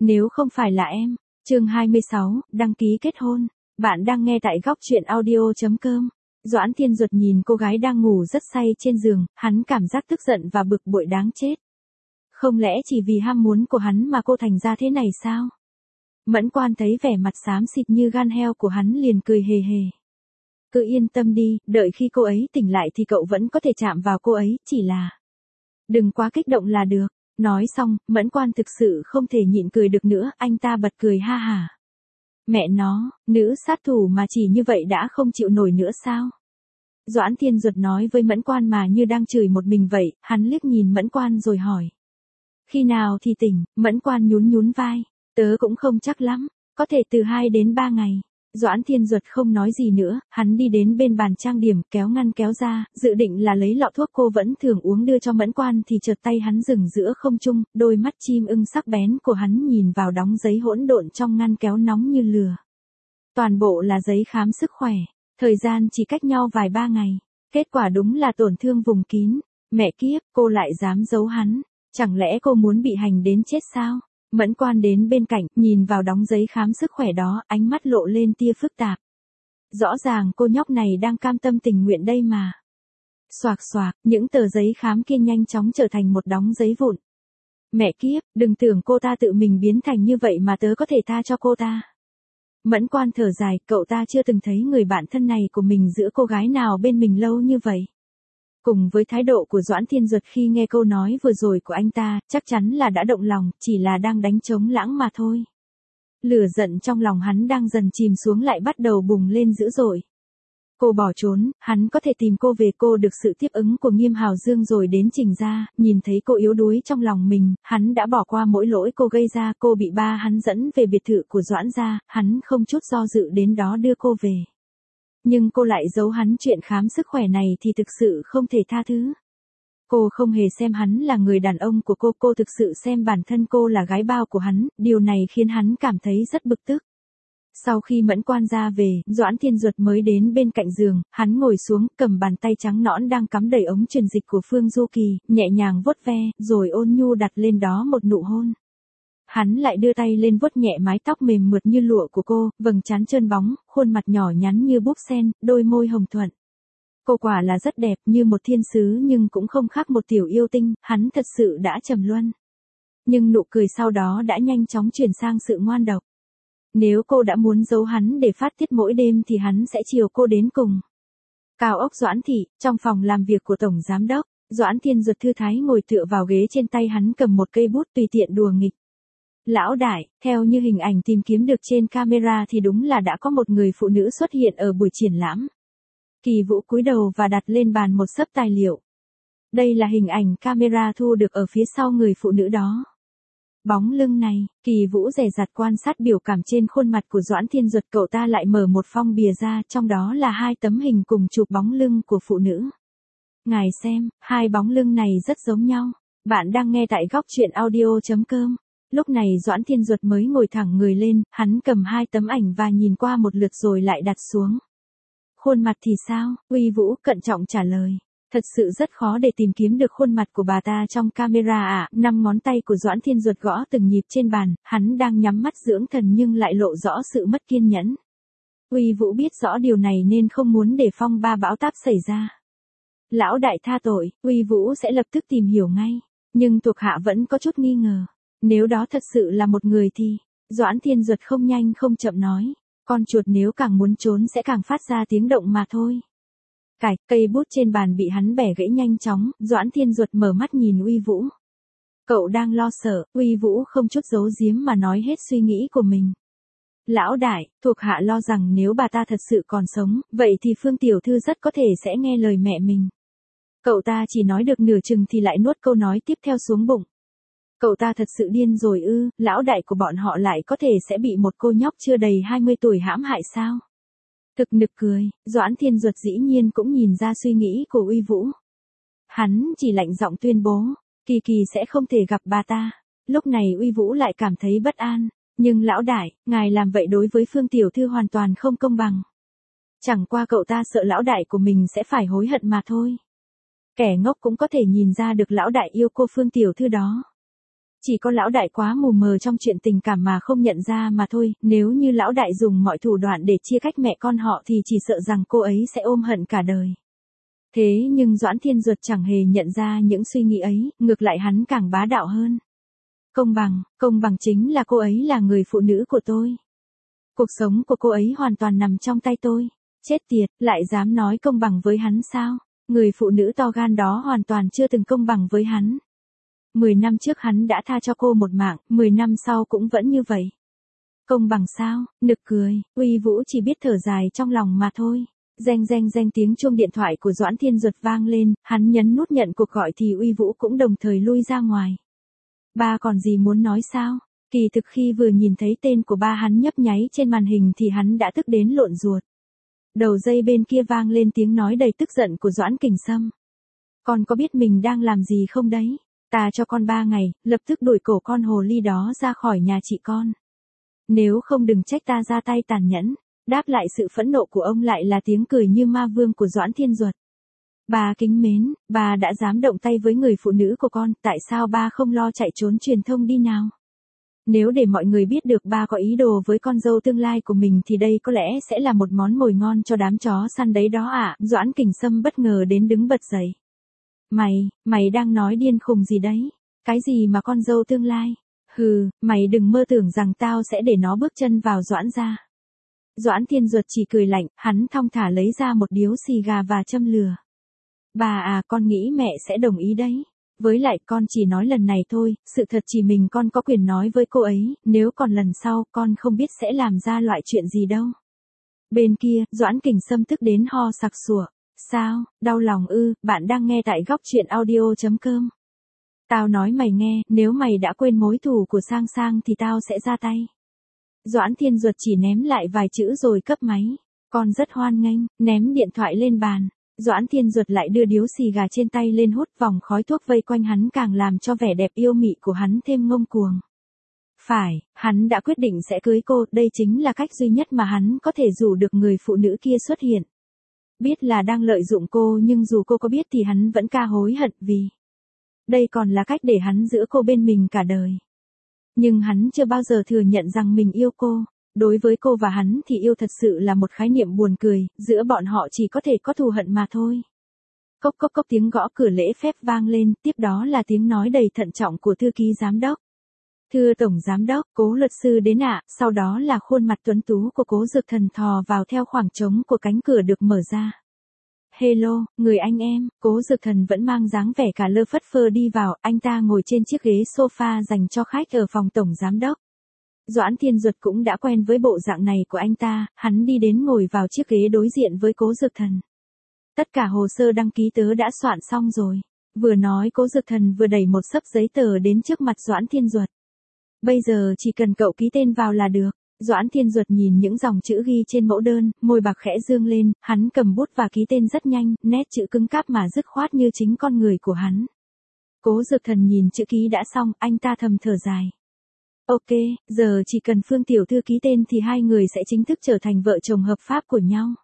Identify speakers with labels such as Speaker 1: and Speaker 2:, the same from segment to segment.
Speaker 1: Nếu không phải là em. Chương 26, đăng ký kết hôn. Bạn đang nghe tại góc truyện audio.com. Doãn Thiên Duật nhìn cô gái đang ngủ rất say trên giường, hắn cảm giác tức giận và bực bội đáng chết. Không lẽ chỉ vì ham muốn của hắn mà cô thành ra thế này sao? Mẫn Quan thấy vẻ mặt xám xịt như gan heo của hắn liền cười hề hề. Cứ yên tâm đi, đợi khi cô ấy tỉnh lại thì cậu vẫn có thể chạm vào cô ấy, chỉ là đừng quá kích động là được. Nói xong, Mẫn Quan thực sự không thể nhịn cười được nữa, anh ta bật cười ha hả. Mẹ nó, nữ sát thủ mà chỉ như vậy đã không chịu nổi nữa sao? Doãn Thiên Duật nói với Mẫn Quan mà như đang chửi một mình vậy, hắn liếc nhìn Mẫn Quan rồi hỏi. Khi nào thì tỉnh? Mẫn Quan nhún nhún vai. Tớ cũng không chắc lắm, có thể từ 2 đến 3 ngày. Doãn Thiên Duật không nói gì nữa, hắn đi đến bên bàn trang điểm kéo ngăn kéo ra, dự định là lấy lọ thuốc cô vẫn thường uống đưa cho Mẫn Quan thì chợt tay hắn dừng giữa không trung, đôi mắt chim ưng sắc bén của hắn nhìn vào đóng giấy hỗn độn trong ngăn kéo nóng như lửa. Toàn bộ là giấy khám sức khỏe, thời gian chỉ cách nhau vài 3 ngày, kết quả đúng là tổn thương vùng kín. Mẹ kiếp, cô lại dám giấu hắn, chẳng lẽ cô muốn bị hành đến chết sao? Mẫn Quan đến bên cạnh, nhìn vào đóng giấy khám sức khỏe đó, ánh mắt lộ lên tia phức tạp. Rõ ràng cô nhóc này đang cam tâm tình nguyện đây mà. Xoạc xoạc, những tờ giấy khám kia nhanh chóng trở thành một đống giấy vụn. Mẹ kiếp, đừng tưởng cô ta tự mình biến thành như vậy mà tớ có thể tha cho cô ta. Mẫn Quan thở dài, cậu ta chưa từng thấy người bạn thân này của mình giữa cô gái nào bên mình lâu như vậy. Cùng với thái độ của Doãn Thiên Duật khi nghe câu nói vừa rồi của anh ta, chắc chắn là đã động lòng, chỉ là đang đánh trống lãng mà thôi. Lửa giận trong lòng hắn đang dần chìm xuống lại bắt đầu bùng lên dữ dội. Cô bỏ trốn, hắn có thể tìm cô về, cô được sự tiếp ứng của Nghiêm Hào Dương rồi đến Trình gia, nhìn thấy cô yếu đuối trong lòng mình, hắn đã bỏ qua mỗi lỗi cô gây ra, cô bị ba hắn dẫn về biệt thự của Doãn gia, hắn không chút do dự đến đó đưa cô về. Nhưng cô lại giấu hắn chuyện khám sức khỏe này thì thực sự không thể tha thứ. Cô không hề xem hắn là người đàn ông của cô thực sự xem bản thân cô là gái bao của hắn, điều này khiến hắn cảm thấy rất bực tức. Sau khi Mẫn Quan ra về, Doãn Thiên Duật mới đến bên cạnh giường, hắn ngồi xuống, cầm bàn tay trắng nõn đang cắm đầy ống truyền dịch của Phương Du Kỳ, nhẹ nhàng vuốt ve, rồi ôn nhu đặt lên đó một nụ hôn. Hắn lại đưa tay lên vuốt nhẹ mái tóc mềm mượt như lụa của cô, vầng trán trơn bóng, khuôn mặt nhỏ nhắn như búp sen, đôi môi hồng thuận. Cô quả là rất đẹp như một thiên sứ nhưng cũng không khác một tiểu yêu tinh, hắn thật sự đã trầm luân. Nhưng nụ cười sau đó đã nhanh chóng chuyển sang sự ngoan độc. Nếu cô đã muốn giấu hắn để phát tiết mỗi đêm thì hắn sẽ chiều cô đến cùng. Cao ốc Doãn Thị, trong phòng làm việc của Tổng Giám đốc, Doãn Thiên Duật thư thái ngồi tựa vào ghế, trên tay hắn cầm một cây bút tùy tiện đùa nghịch. Lão đại, theo như hình ảnh tìm kiếm được trên camera thì đúng là đã có một người phụ nữ xuất hiện ở buổi triển lãm. Kỳ Vũ cúi đầu và đặt lên bàn một xấp tài liệu. Đây là hình ảnh camera thu được ở phía sau người phụ nữ đó. Bóng lưng này, Kỳ Vũ dè dặt quan sát biểu cảm trên khuôn mặt của Doãn Thiên Duật, cậu ta lại mở một phong bìa ra, trong đó là 2 tấm hình cùng chụp bóng lưng của phụ nữ. Ngài xem, 2 bóng lưng này rất giống nhau. Bạn đang nghe tại góc truyện audio.com. Lúc này Doãn Thiên Duật mới ngồi thẳng người lên, hắn cầm 2 tấm ảnh và nhìn qua một lượt rồi lại đặt xuống. Khuôn mặt thì sao? Uy Vũ cẩn trọng trả lời. Thật sự rất khó để tìm kiếm được khuôn mặt của bà ta trong camera ạ. 5 ngón tay của Doãn Thiên Duật gõ từng nhịp trên bàn, hắn đang nhắm mắt dưỡng thần nhưng lại lộ rõ sự mất kiên nhẫn. Uy Vũ biết rõ điều này nên không muốn để phong ba bão táp xảy ra. Lão đại tha tội, Uy Vũ sẽ lập tức tìm hiểu ngay. Nhưng thuộc hạ vẫn có chút nghi ngờ. Nếu đó thật sự là một người thì, Doãn Thiên Duật không nhanh không chậm nói. Con chuột nếu càng muốn trốn sẽ càng phát ra tiếng động mà thôi. Cây bút trên bàn bị hắn bẻ gãy nhanh chóng, Doãn Thiên Duật mở mắt nhìn Uy Vũ. Cậu đang lo sợ, Uy Vũ không chút giấu giếm mà nói hết suy nghĩ của mình. Lão đại, thuộc hạ lo rằng nếu bà ta thật sự còn sống, vậy thì Phương tiểu thư rất có thể sẽ nghe lời mẹ mình. Cậu ta chỉ nói được nửa chừng thì lại nuốt câu nói tiếp theo xuống bụng. Cậu ta thật sự điên rồi ư? Lão đại của bọn họ lại có thể sẽ bị một cô nhóc chưa đầy 20 tuổi hãm hại sao? Thực nực cười, Doãn Thiên Duật dĩ nhiên cũng nhìn ra suy nghĩ của Uy Vũ. Hắn chỉ lạnh giọng tuyên bố, Kỳ Kỳ sẽ không thể gặp bà ta. Lúc này Uy Vũ lại cảm thấy bất an, nhưng lão đại, ngài làm vậy đối với Phương tiểu thư hoàn toàn không công bằng. Chẳng qua cậu ta sợ lão đại của mình sẽ phải hối hận mà thôi. Kẻ ngốc cũng có thể nhìn ra được lão đại yêu cô Phương tiểu thư đó. Chỉ có lão đại quá mù mờ trong chuyện tình cảm mà không nhận ra mà thôi, nếu như lão đại dùng mọi thủ đoạn để chia cách mẹ con họ thì chỉ sợ rằng cô ấy sẽ ôm hận cả đời. Thế nhưng Doãn Thiên Duật chẳng hề nhận ra những suy nghĩ ấy, ngược lại hắn càng bá đạo hơn. Công bằng chính là cô ấy là người phụ nữ của tôi. Cuộc sống của cô ấy hoàn toàn nằm trong tay tôi. Chết tiệt, lại dám nói công bằng với hắn sao? Người phụ nữ to gan đó hoàn toàn chưa từng công bằng với hắn. 10 năm trước hắn đã tha cho cô một mạng, 10 năm sau cũng vẫn như vậy. Công bằng sao? Nực cười, Uy Vũ chỉ biết thở dài trong lòng mà thôi. Reng tiếng chuông điện thoại của Doãn Thiên Duật vang lên, hắn nhấn nút nhận cuộc gọi thì Uy Vũ cũng đồng thời lui ra ngoài. Ba còn gì muốn nói sao? Kỳ thực khi vừa nhìn thấy tên của ba hắn nhấp nháy trên màn hình thì hắn đã tức đến lộn ruột. Đầu dây bên kia vang lên tiếng nói đầy tức giận của Doãn Kình Sâm. Con có biết mình đang làm gì không đấy? Ta cho con 3 ngày, lập tức đuổi cổ con hồ ly đó ra khỏi nhà chị con. Nếu không đừng trách ta ra tay tàn nhẫn. Đáp lại sự phẫn nộ của ông lại là tiếng cười như ma vương của Doãn Thiên Duật. Bà kính mến, bà đã dám động tay với người phụ nữ của con, tại sao ba không lo chạy trốn truyền thông đi nào? Nếu để mọi người biết được ba có ý đồ với con dâu tương lai của mình thì đây có lẽ sẽ là một món mồi ngon cho đám chó săn đấy đó ạ. Doãn Kình Sâm bất ngờ đến đứng bật dậy. Mày đang nói điên khùng gì đấy? Cái gì mà con dâu tương lai? Hừ, mày đừng mơ tưởng rằng tao sẽ để nó bước chân vào Doãn gia. Doãn Thiên Duật chỉ cười lạnh, hắn thong thả lấy ra một điếu xì gà và châm lửa. Bà à, con nghĩ mẹ sẽ đồng ý đấy. Với lại con chỉ nói lần này thôi, sự thật chỉ mình con có quyền nói với cô ấy, nếu còn lần sau con không biết sẽ làm ra loại chuyện gì đâu. Bên kia, Doãn Kình Sâm tức đến ho sặc sụa. Sao, đau lòng ư? Bạn đang nghe tại góc truyện audio.com. Tao nói mày nghe, nếu mày đã quên mối thù của Sang Sang thì tao sẽ ra tay. Doãn Thiên Duật chỉ ném lại vài chữ rồi cúp máy. Con rất hoan nghênh, ném điện thoại lên bàn. Doãn Thiên Duật lại đưa điếu xì gà trên tay lên hút, vòng khói thuốc vây quanh hắn càng làm cho vẻ đẹp yêu mị của hắn thêm ngông cuồng. Phải, hắn đã quyết định sẽ cưới cô, đây chính là cách duy nhất mà hắn có thể rủ được người phụ nữ kia xuất hiện. Biết là đang lợi dụng cô nhưng dù cô có biết thì hắn vẫn ca hối hận vì đây còn là cách để hắn giữ cô bên mình cả đời. Nhưng hắn chưa bao giờ thừa nhận rằng mình yêu cô. Đối với cô và hắn thì yêu thật sự là một khái niệm buồn cười, giữa bọn họ chỉ có thể có thù hận mà thôi. Cốc tiếng gõ cửa lễ phép vang lên, tiếp đó là tiếng nói đầy thận trọng của thư ký giám đốc. Thưa Tổng Giám đốc, Cố luật sư đến ạ, sau đó là khuôn mặt tuấn tú của Cố Dược Thần thò vào theo khoảng trống của cánh cửa được mở ra. Hello, người anh em, Cố Dược Thần vẫn mang dáng vẻ cả lơ phất phơ đi vào, anh ta ngồi trên chiếc ghế sofa dành cho khách ở phòng Tổng Giám đốc. Doãn Thiên Duật cũng đã quen với bộ dạng này của anh ta, hắn đi đến ngồi vào chiếc ghế đối diện với Cố Dược Thần. Tất cả hồ sơ đăng ký tớ đã soạn xong rồi. Vừa nói Cố Dược Thần vừa đẩy một xấp giấy tờ đến trước mặt Doãn Thiên Duật. Bây giờ chỉ cần cậu ký tên vào là được. Doãn Thiên Duật nhìn những dòng chữ ghi trên mẫu đơn, môi bạc khẽ dương lên, hắn cầm bút và ký tên rất nhanh, nét chữ cứng cáp mà dứt khoát như chính con người của hắn. Cố Dược Thần nhìn chữ ký đã xong, anh ta thầm thở dài. Ok, giờ chỉ cần Phương tiểu thư ký tên thì hai người sẽ chính thức trở thành vợ chồng hợp pháp của nhau.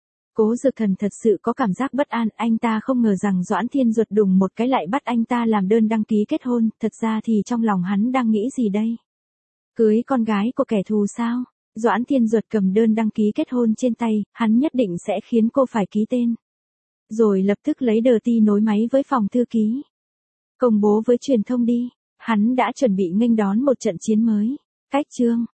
Speaker 1: Cố Dược Thần thật sự có cảm giác bất an, anh ta không ngờ rằng Doãn Thiên Duật đùng một cái lại bắt anh ta làm đơn đăng ký kết hôn, thật ra thì trong lòng hắn đang nghĩ gì đây? Cưới con gái của kẻ thù sao? Doãn Thiên Duật cầm đơn đăng ký kết hôn trên tay, hắn nhất định sẽ khiến cô phải ký tên. Rồi lập tức lấy đờ ti nối máy với phòng thư ký. Công bố với truyền thông đi, hắn đã chuẩn bị nghênh đón một trận chiến mới. Cách chương